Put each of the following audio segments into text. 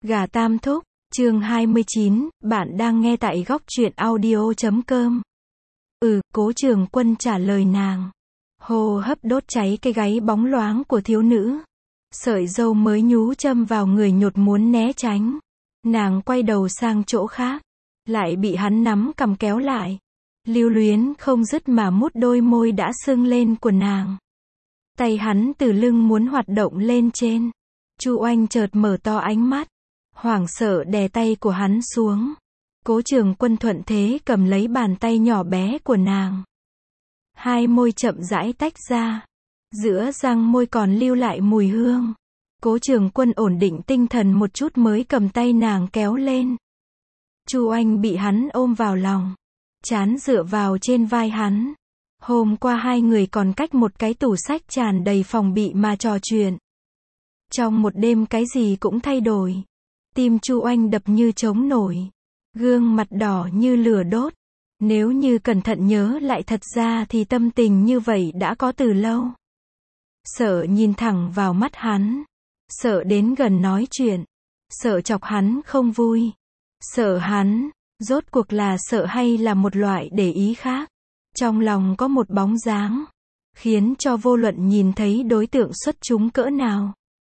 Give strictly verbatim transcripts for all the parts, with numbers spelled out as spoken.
Gà Tam Thúc, chương hai mươi chín, bạn đang nghe tại góc truyện audio chấm com. Ừ, Cố Trường Quân trả lời nàng. Hô hấp đốt cháy cái gáy bóng loáng của thiếu nữ. Sợi dâu mới nhú châm vào người nhột muốn né tránh. Nàng quay đầu sang chỗ khác. Lại bị hắn nắm cầm kéo lại. Lưu luyến không dứt mà mút đôi môi đã sưng lên của nàng. Tay hắn từ lưng muốn hoạt động lên trên. Chu Oanh chợt mở to ánh mắt. Hoảng sợ đè tay của hắn xuống. Cố Trường Quân thuận thế cầm lấy bàn tay nhỏ bé của nàng. Hai môi chậm rãi tách ra. Giữa răng môi còn lưu lại mùi hương. Cố Trường Quân ổn định tinh thần một chút mới cầm tay nàng kéo lên. Chu Oanh bị hắn ôm vào lòng. Trán dựa vào trên vai hắn. Hôm qua hai người còn cách một cái tủ sách tràn đầy phòng bị mà trò chuyện. Trong một đêm cái gì cũng thay đổi. Tim Chu Oanh đập như trống nổi. Gương mặt đỏ như lửa đốt. Nếu như cẩn thận nhớ lại thật ra thì tâm tình như vậy đã có từ lâu. Sợ nhìn thẳng vào mắt hắn. Sợ đến gần nói chuyện. Sợ chọc hắn không vui. Sợ hắn, rốt cuộc là sợ hay là một loại để ý khác. Trong lòng có một bóng dáng. Khiến cho vô luận nhìn thấy đối tượng xuất chúng cỡ nào.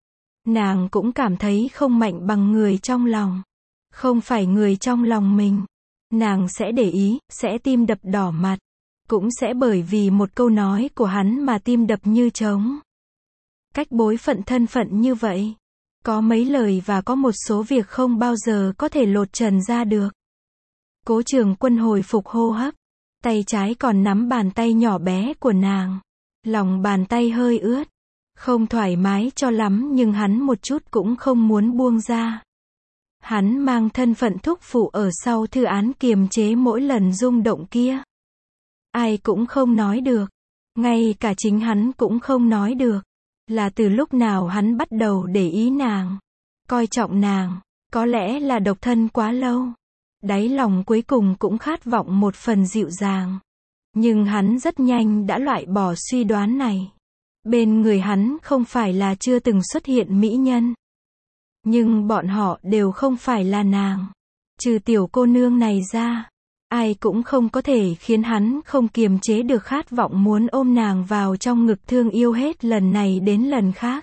Nàng cũng cảm thấy không mạnh bằng người trong lòng. Không phải người trong lòng mình. Nàng sẽ để ý, sẽ tim đập đỏ mặt. Cũng sẽ bởi vì một câu nói của hắn mà tim đập như trống. Cách bối phận thân phận như vậy. Có mấy lời và có một số việc không bao giờ có thể lột trần ra được. Cố Trường Quân hồi phục hô hấp. Tay trái còn nắm bàn tay nhỏ bé của nàng. Lòng bàn tay hơi ướt. Không thoải mái cho lắm nhưng hắn một chút cũng không muốn buông ra. Hắn mang thân phận thúc phụ ở sau thư án kiềm chế mỗi lần rung động kia. Ai cũng không nói được. Ngay cả chính hắn cũng không nói được. Là từ lúc nào hắn bắt đầu để ý nàng. Coi trọng nàng. Có lẽ là độc thân quá lâu. Đáy lòng cuối cùng cũng khát vọng một phần dịu dàng. Nhưng hắn rất nhanh đã loại bỏ suy đoán này. Bên người hắn không phải là chưa từng xuất hiện mỹ nhân. Nhưng bọn họ đều không phải là nàng. Trừ tiểu cô nương này ra. Ai cũng không có thể khiến hắn không kiềm chế được khát vọng muốn ôm nàng vào trong ngực thương yêu hết lần này đến lần khác.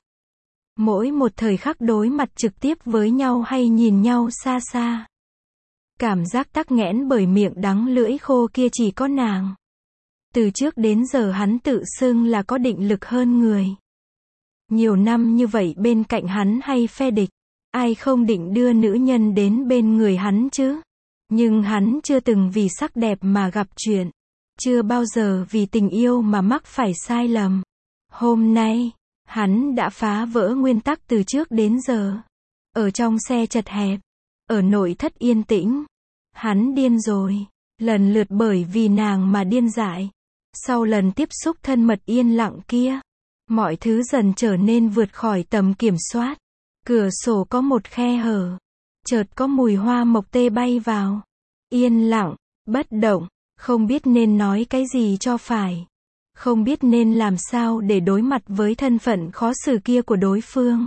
Mỗi một thời khắc đối mặt trực tiếp với nhau hay nhìn nhau xa xa. Cảm giác tắc nghẽn bởi miệng đắng lưỡi khô kia chỉ có nàng. Từ trước đến giờ hắn tự xưng là có định lực hơn người. Nhiều năm như vậy bên cạnh hắn hay phe địch. Ai không định đưa nữ nhân đến bên người hắn chứ? Nhưng hắn chưa từng vì sắc đẹp mà gặp chuyện. Chưa bao giờ vì tình yêu mà mắc phải sai lầm. Hôm nay, hắn đã phá vỡ nguyên tắc từ trước đến giờ. Ở trong xe chật hẹp. Ở nội thất yên tĩnh. Hắn điên rồi. Lần lượt bởi vì nàng mà điên dại. Sau lần tiếp xúc thân mật yên lặng kia. Mọi thứ dần trở nên vượt khỏi tầm kiểm soát. Cửa sổ có một khe hở. Chợt có mùi hoa mộc tê bay vào. Yên lặng, bất động, không biết nên nói cái gì cho phải. Không biết nên làm sao để đối mặt với thân phận khó xử kia của đối phương.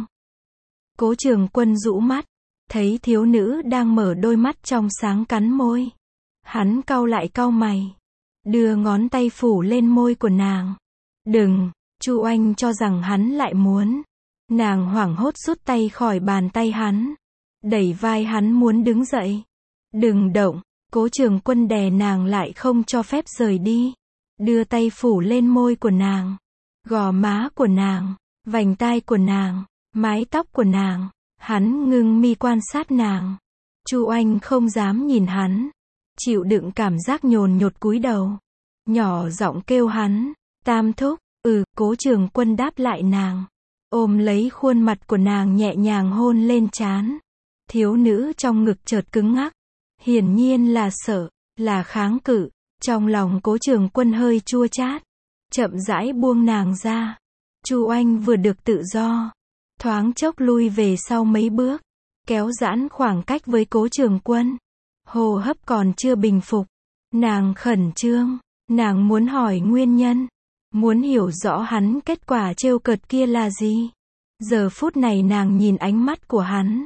Cố Trường Quân rũ mắt. Thấy thiếu nữ đang mở đôi mắt trong sáng cắn môi. Hắn cau lại cau mày. Đưa ngón tay phủ lên môi của nàng. Đừng, Chu Oanh cho rằng hắn lại muốn. Nàng hoảng hốt rút tay khỏi bàn tay hắn. Đẩy vai hắn muốn đứng dậy. Đừng động, Cố Trường Quân đè nàng lại không cho phép rời đi. Đưa tay phủ lên môi của nàng. Gò má của nàng, vành tai của nàng, mái tóc của nàng. Hắn ngưng mi quan sát nàng. Chu Oanh không dám nhìn hắn. Chịu đựng cảm giác nhồn nhột cúi đầu. Nhỏ giọng kêu hắn. Tam Thúc, ừ, Cố Trường Quân đáp lại nàng. Ôm lấy khuôn mặt của nàng nhẹ nhàng hôn lên trán. Thiếu nữ trong ngực chợt cứng ngắc. Hiển nhiên là sợ, là kháng cự. Trong lòng Cố Trường Quân hơi chua chát. Chậm rãi buông nàng ra. Chu Oanh vừa được tự do. Thoáng chốc lui về sau mấy bước. Kéo giãn khoảng cách với Cố Trường Quân. Hô hấp còn chưa bình phục. Nàng khẩn trương. Nàng muốn hỏi nguyên nhân. Muốn hiểu rõ hắn kết quả trêu cợt kia là gì. Giờ phút này nàng nhìn ánh mắt của hắn.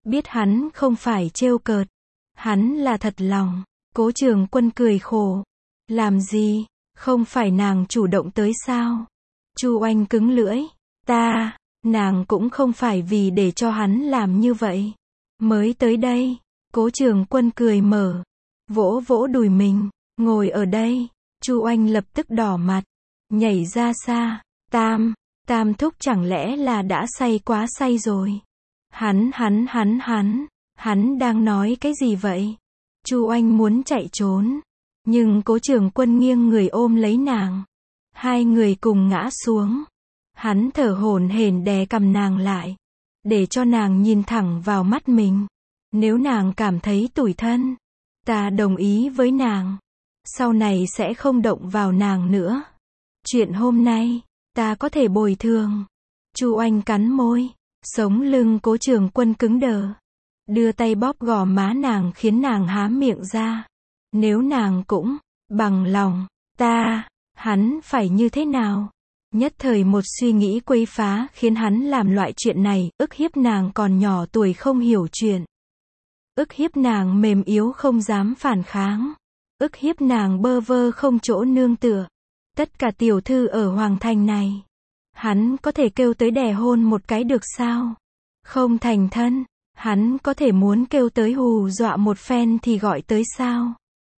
biết hắn không phải trêu cợt. Hắn là thật lòng. Cố Trường Quân cười khổ. Làm gì, không phải nàng chủ động tới sao? Chu Oanh cứng lưỡi. Ta, nàng cũng không phải vì để cho hắn làm như vậy. Mới tới đây. Cố Trường Quân cười mở. Vỗ vỗ đùi mình. Ngồi ở đây. Chu Oanh lập tức đỏ mặt. Nhảy ra xa. Tam, Tam thúc chẳng lẽ là đã say quá say rồi. Hắn hắn hắn hắn. Hắn đang nói cái gì vậy? Chu Oanh muốn chạy trốn. Nhưng Cố Trường Quân nghiêng người ôm lấy nàng. Hai người cùng ngã xuống. Hắn thở hổn hển đè cằm nàng lại. Để cho nàng nhìn thẳng vào mắt mình. Nếu nàng cảm thấy tủi thân, ta đồng ý với nàng. Sau này sẽ không động vào nàng nữa. Chuyện hôm nay, ta có thể bồi thường. Chu Oanh cắn môi. Sống lưng Cố Trường Quân cứng đờ. Đưa tay bóp gò má nàng khiến nàng há miệng ra. Nếu nàng cũng bằng lòng, ta, hắn phải như thế nào? Nhất thời một suy nghĩ quấy phá khiến hắn làm loại chuyện này, ức hiếp nàng còn nhỏ tuổi không hiểu chuyện. Ức hiếp nàng mềm yếu không dám phản kháng. Ức hiếp nàng bơ vơ không chỗ nương tựa. Tất cả tiểu thư ở Hoàng Thành này. Hắn có thể kêu tới đè hôn một cái được sao? Không thành thân. Hắn có thể muốn kêu tới hù dọa một phen thì gọi tới sao?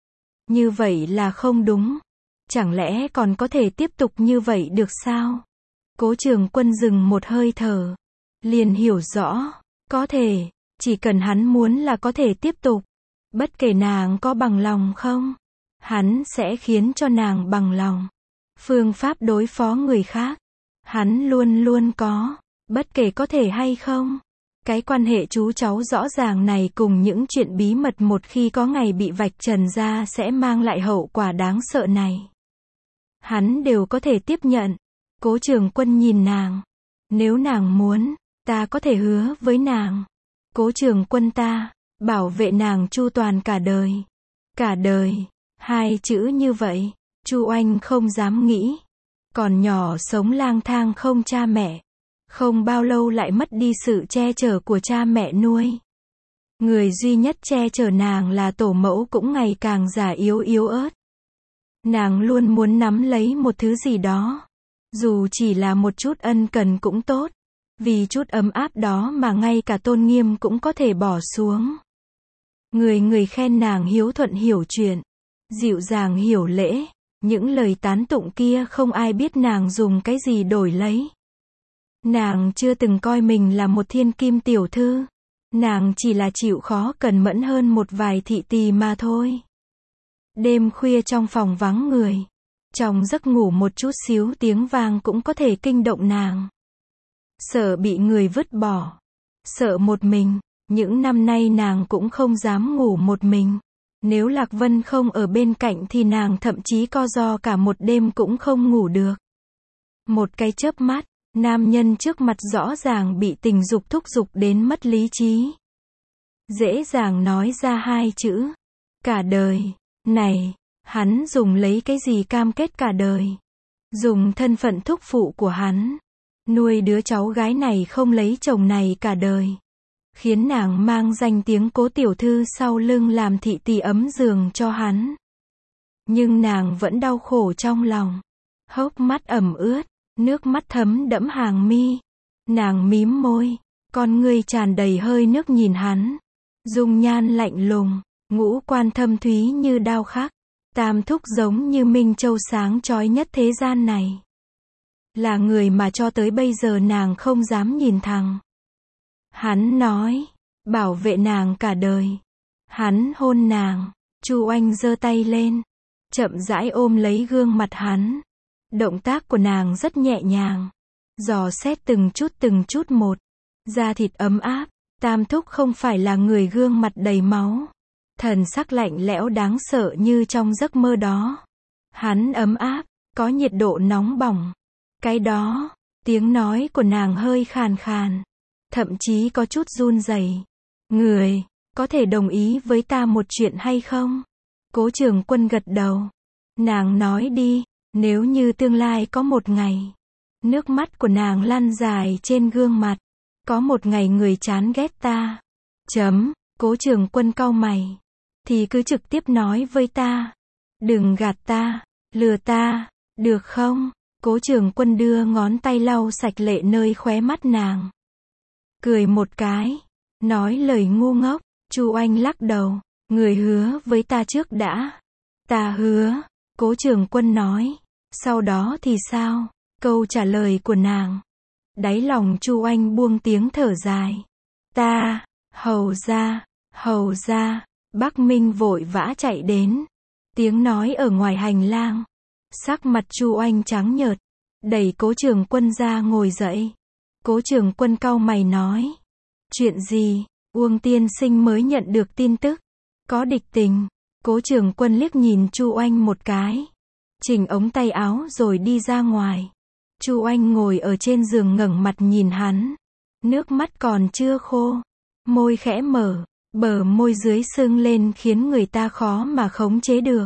Như vậy là không đúng. Chẳng lẽ còn có thể tiếp tục như vậy được sao? Cố Trường Quân dừng một hơi thở. Liền hiểu rõ. Có thể. Chỉ cần hắn muốn là có thể tiếp tục. Bất kể nàng có bằng lòng không. Hắn sẽ khiến cho nàng bằng lòng. Phương pháp đối phó người khác. Hắn luôn luôn có. Bất kể có thể hay không. Cái quan hệ chú cháu rõ ràng này cùng những chuyện bí mật một khi có ngày bị vạch trần ra sẽ mang lại hậu quả đáng sợ này. Hắn đều có thể tiếp nhận. Cố Trường Quân nhìn nàng. Nếu nàng muốn, ta có thể hứa với nàng. Cố Trường Quân ta, bảo vệ nàng chu toàn cả đời. Cả đời. Hai chữ như vậy, Chu Oanh không dám nghĩ. Còn nhỏ sống lang thang không cha mẹ. Không bao lâu lại mất đi sự che chở của cha mẹ nuôi. Người duy nhất che chở nàng là tổ mẫu cũng ngày càng già yếu yếu ớt. Nàng luôn muốn nắm lấy một thứ gì đó. Dù chỉ là một chút ân cần cũng tốt. Vì chút ấm áp đó mà ngay cả tôn nghiêm cũng có thể bỏ xuống. Người người khen nàng hiếu thuận hiểu chuyện. Dịu dàng hiểu lễ. Những lời tán tụng kia không ai biết nàng dùng cái gì đổi lấy. Nàng chưa từng coi mình là một thiên kim tiểu thư. Nàng chỉ là chịu khó cẩn mẫn hơn một vài thị tỳ mà thôi. Đêm khuya trong phòng vắng người. Trong giấc ngủ một chút xíu tiếng vang cũng có thể kinh động nàng. Sợ bị người vứt bỏ. Sợ một mình. Những năm nay nàng cũng không dám ngủ một mình. Nếu Lạc Vân không ở bên cạnh thì nàng thậm chí co ro cả một đêm cũng không ngủ được. Một cái chớp mắt, nam nhân trước mặt rõ ràng bị tình dục thúc giục đến mất lý trí. Dễ dàng nói ra hai chữ. Cả đời. Này, hắn dùng lấy cái gì cam kết cả đời? Dùng thân phận thúc phụ của hắn. Nuôi đứa cháu gái này không lấy chồng này cả đời. Khiến nàng mang danh tiếng Cố tiểu thư sau lưng làm thị tỳ ấm giường cho hắn. Nhưng nàng vẫn đau khổ trong lòng. Hốc mắt ẩm ướt, nước mắt thấm đẫm hàng mi. Nàng mím môi, con ngươi tràn đầy hơi nước nhìn hắn. Dung nhan lạnh lùng, ngũ quan thâm thúy như đao khắc. Tam thúc giống như minh châu sáng chói nhất thế gian này. Là người mà cho tới bây giờ nàng không dám nhìn thẳng. Hắn nói, bảo vệ nàng cả đời. Hắn hôn nàng. Chu Oanh giơ tay lên, chậm rãi ôm lấy gương mặt hắn. Động tác của nàng rất nhẹ nhàng, dò xét từng chút từng chút một. Da thịt ấm áp. Tam thúc không phải là người gương mặt đầy máu. Thần sắc lạnh lẽo đáng sợ như trong giấc mơ đó. Hắn ấm áp, có nhiệt độ nóng bỏng. Cái đó, tiếng nói của nàng hơi khàn khàn. Thậm chí có chút run rẩy. Người, có thể đồng ý với ta một chuyện hay không? Cố Trường Quân gật đầu. Nàng nói đi, nếu như tương lai có một ngày. Nước mắt của nàng lăn dài trên gương mặt. Có một ngày người chán ghét ta. Chấm, Cố Trường Quân cau mày. Thì cứ trực tiếp nói với ta. Đừng gạt ta, lừa ta, được không? Cố Trường Quân đưa ngón tay lau sạch lệ nơi khóe mắt nàng. Cười một cái, nói lời ngu ngốc. Chu Anh lắc đầu, người hứa với ta trước đã. Ta hứa, Cố Trường Quân nói. Sau đó thì sao? Câu trả lời của nàng. Đáy lòng Chu Anh buông tiếng thở dài. Ta, hầu ra, hầu ra. Bắc Minh vội vã chạy đến. Tiếng nói ở ngoài hành lang. Sắc mặt Chu Anh trắng nhợt. Đẩy Cố Trường Quân ra ngồi dậy. Cố Trường Quân cau mày nói. Chuyện gì? Uông tiên sinh mới nhận được tin tức. Có địch tình. Cố Trường Quân liếc nhìn Chu Anh một cái. Chỉnh ống tay áo rồi đi ra ngoài. Chu Anh ngồi ở trên giường ngẩng mặt nhìn hắn. Nước mắt còn chưa khô. Môi khẽ mở. Bờ môi dưới sưng lên khiến người ta khó mà khống chế được.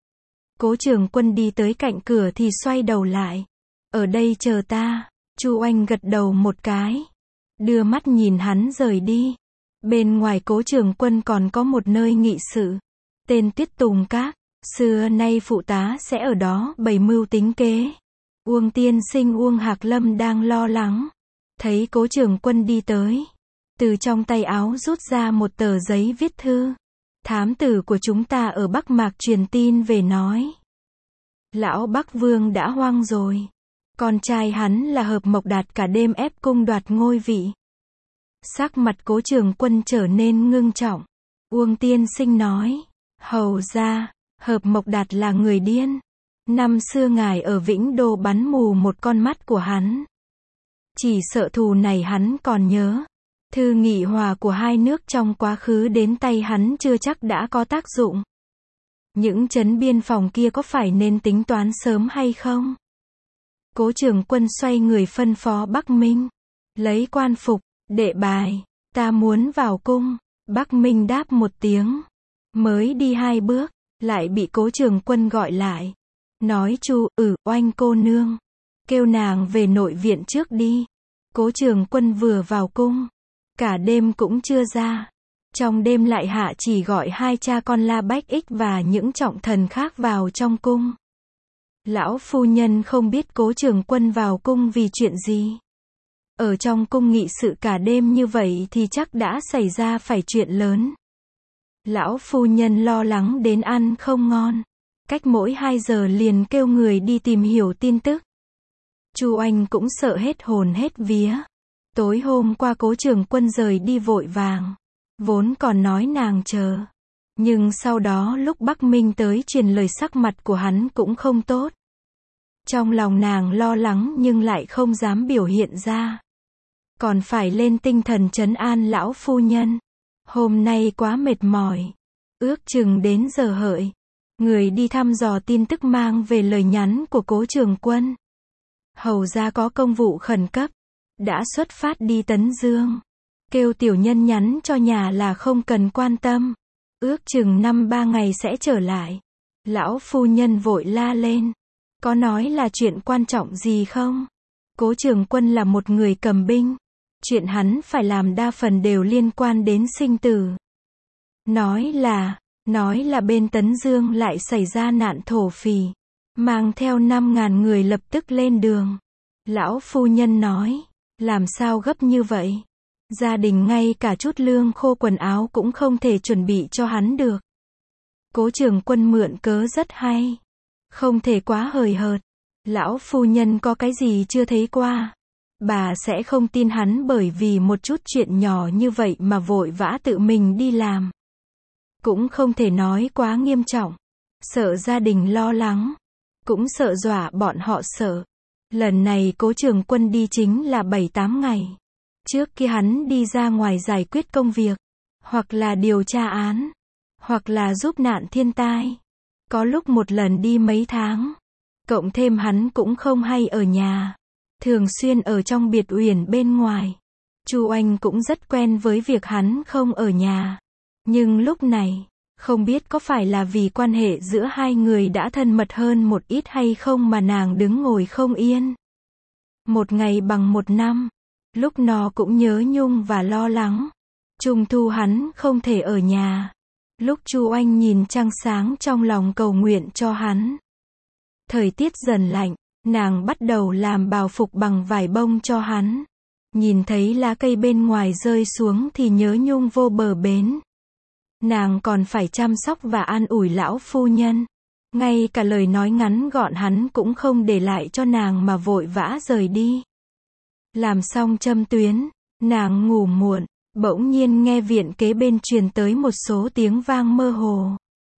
Cố Trường Quân đi tới cạnh cửa thì xoay đầu lại. Ở đây chờ ta. Chu Anh gật đầu một cái. Đưa mắt nhìn hắn rời đi. Bên ngoài Cố Trường Quân còn có một nơi nghị sự. Tên Tuyết Tùng Các. Xưa nay phụ tá sẽ ở đó bày mưu tính kế. Uông tiên sinh Uông Hạc Lâm đang lo lắng. Thấy Cố Trường Quân đi tới. Từ trong tay áo rút ra một tờ giấy viết thư. Thám tử của chúng ta ở Bắc Mạc truyền tin về nói. Lão Bắc Vương đã hoang rồi. Con trai hắn là Hợp Mộc Đạt cả đêm ép cung đoạt ngôi vị. Sắc mặt Cố Trường Quân trở nên ngưng trọng. Uông tiên sinh nói. Hầu ra, Hợp Mộc Đạt là người điên. Năm xưa ngài ở Vĩnh Đô bắn mù một con mắt của hắn. Chỉ sợ thù này hắn còn nhớ. Thư nghị hòa của hai nước trong quá khứ đến tay hắn chưa chắc đã có tác dụng. Những trấn biên phòng kia có phải nên tính toán sớm hay không? Cố Trường Quân xoay người phân phó Bắc Minh. Lấy quan phục, đệ bài, ta muốn vào cung. Bắc Minh đáp một tiếng. Mới đi hai bước, lại bị Cố Trường Quân gọi lại. Nói Chu, ừ, Oanh cô nương. Kêu nàng về nội viện trước đi. Cố Trường Quân vừa vào cung. Cả đêm cũng chưa ra. Trong đêm lại hạ chỉ gọi hai cha con La Bách Ích và những trọng thần khác vào trong cung. Lão phu nhân không biết Cố Trường Quân vào cung vì chuyện gì. Ở trong cung nghị sự cả đêm như vậy thì chắc đã xảy ra phải chuyện lớn. Lão phu nhân lo lắng đến ăn không ngon. Cách mỗi hai giờ liền kêu người đi tìm hiểu tin tức. Chu Anh cũng sợ hết hồn hết vía. Tối hôm qua Cố Trường Quân rời đi vội vàng. Vốn còn nói nàng chờ. Nhưng sau đó lúc Bắc Minh tới truyền lời sắc mặt của hắn cũng không tốt. Trong lòng nàng lo lắng nhưng lại không dám biểu hiện ra. Còn phải lên tinh thần trấn an lão phu nhân. Hôm nay quá mệt mỏi. Ước chừng đến giờ hợi. Người đi thăm dò tin tức mang về lời nhắn của Cố Trường Quân. Hầu ra có công vụ khẩn cấp. Đã xuất phát đi Tấn Dương. Kêu tiểu nhân nhắn cho nhà là không cần quan tâm. Ước chừng năm ba ngày sẽ trở lại. Lão phu nhân vội la lên. Có nói là chuyện quan trọng gì không? Cố Trường Quân là một người cầm binh. Chuyện hắn phải làm đa phần đều liên quan đến sinh tử. Nói là, nói là bên Tấn Dương lại xảy ra nạn thổ phỉ. Mang theo năm ngàn người lập tức lên đường. Lão phu nhân nói, làm sao gấp như vậy? Gia đình ngay cả chút lương khô quần áo cũng không thể chuẩn bị cho hắn được. Cố Trường Quân mượn cớ rất hay. Không thể quá hời hợt. Lão phu nhân có cái gì chưa thấy qua. Bà sẽ không tin hắn bởi vì một chút chuyện nhỏ như vậy mà vội vã tự mình đi làm. Cũng không thể nói quá nghiêm trọng. Sợ gia đình lo lắng. Cũng sợ dọa bọn họ sợ. Lần này Cố Trường Quân đi chính là bảy tám ngày. Trước kia hắn đi ra ngoài giải quyết công việc. Hoặc là điều tra án. Hoặc là giúp nạn thiên tai. Có lúc một lần đi mấy tháng. Cộng thêm hắn cũng không hay ở nhà. Thường xuyên ở trong biệt uyển bên ngoài. Chu Anh cũng rất quen với việc hắn không ở nhà. Nhưng lúc này, không biết có phải là vì quan hệ giữa hai người đã thân mật hơn một ít hay không mà nàng đứng ngồi không yên. Một ngày bằng một năm. Lúc nó cũng nhớ nhung và lo lắng. Trung thu hắn không thể ở nhà. Lúc Chu Oanh nhìn trăng sáng trong lòng cầu nguyện cho hắn. Thời tiết dần lạnh, nàng bắt đầu làm bào phục bằng vải bông cho hắn. Nhìn thấy lá cây bên ngoài rơi xuống thì nhớ nhung vô bờ bến. Nàng còn phải chăm sóc và an ủi lão phu nhân. Ngay cả lời nói ngắn gọn hắn cũng không để lại cho nàng mà vội vã rời đi. Làm xong châm tuyến, nàng ngủ muộn, bỗng nhiên nghe viện kế bên truyền tới một số tiếng vang mơ hồ.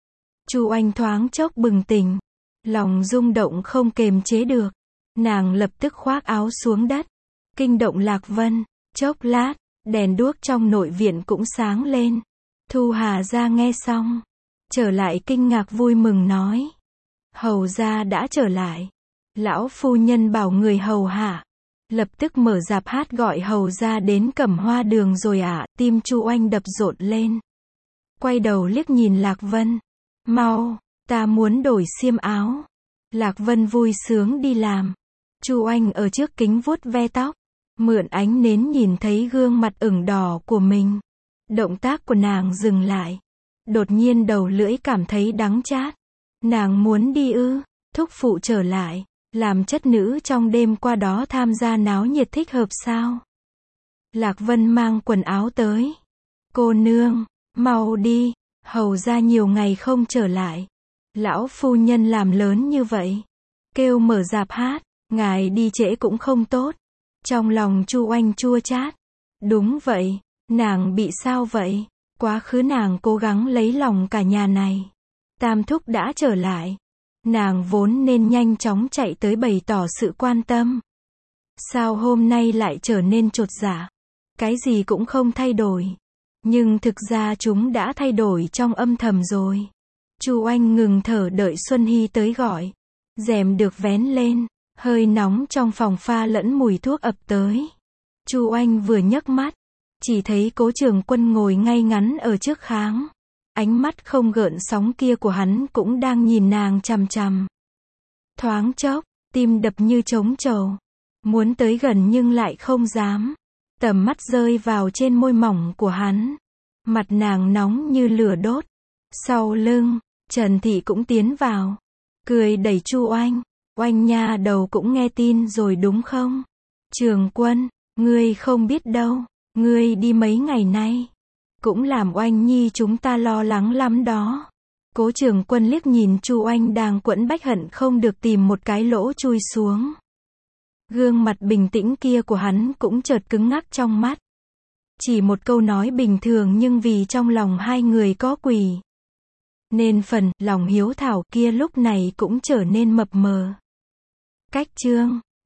Chu Oanh thoáng chốc bừng tỉnh, lòng rung động không kềm chế được. Nàng lập tức khoác áo xuống đất, kinh động Lạc Vân. Chốc lát, đèn đuốc trong nội viện cũng sáng lên. Thu Hà ra nghe xong, trở lại kinh ngạc vui mừng nói: hầu gia đã trở lại. Lão phu nhân bảo người hầu hạ, lập tức mở rạp hát gọi hầu gia đến Cẩm Hoa đường rồi ạ. À. Tim Chu Oanh đập rộn lên, quay đầu liếc nhìn Lạc Vân. Mau, ta muốn đổi xiêm áo. Lạc Vân vui sướng đi làm. Chu Oanh ở trước kính vuốt ve tóc, mượn ánh nến nhìn thấy gương mặt ửng đỏ của mình. Động tác của nàng dừng lại. Đột nhiên đầu lưỡi cảm thấy đắng chát. Nàng muốn đi ư? Thúc phụ trở lại, làm chất nữ trong đêm qua đó tham gia náo nhiệt thích hợp sao? Lạc Vân mang quần áo tới. Cô nương, mau đi, hầu ra nhiều ngày không trở lại. Lão phu nhân làm lớn như vậy, kêu mở rạp hát, ngài đi trễ cũng không tốt. Trong lòng Chu Oanh chua chát. Đúng vậy, nàng bị sao vậy? Quá khứ nàng cố gắng lấy lòng cả nhà này. Tam thúc đã trở lại. Nàng vốn nên nhanh chóng chạy tới bày tỏ sự quan tâm. Sao hôm nay lại trở nên chột dạ? Cái gì cũng không thay đổi. Nhưng thực ra chúng đã thay đổi trong âm thầm rồi. Chu Oanh ngừng thở đợi Xuân Hy tới gọi. Rèm được vén lên, hơi nóng trong phòng pha lẫn mùi thuốc ập tới. Chu Oanh vừa nhấc mắt, chỉ thấy Cố Trường Quân ngồi ngay ngắn ở trước kháng. Ánh mắt không gợn sóng kia của hắn cũng đang nhìn nàng chằm chằm. Thoáng chốc, tim đập như trống trầu. Muốn tới gần nhưng lại không dám. Tầm mắt rơi vào trên môi mỏng của hắn. Mặt nàng nóng như lửa đốt. Sau lưng, Trần Thị cũng tiến vào. Cười đẩy Chu Oanh. Oanh nha đầu cũng nghe tin rồi đúng không? Trường Quân, ngươi không biết đâu. Ngươi đi mấy ngày nay cũng làm Oanh nhi chúng ta lo lắng lắm đó. Cố Trường Quân liếc nhìn Chu Oanh đang quẫn bách hận không được tìm một cái lỗ chui xuống. Gương mặt bình tĩnh kia của hắn cũng chợt cứng ngắc trong mắt. Chỉ một câu nói bình thường nhưng vì trong lòng hai người có quỷ, nên phần lòng hiếu thảo kia lúc này cũng trở nên mập mờ. Cách chương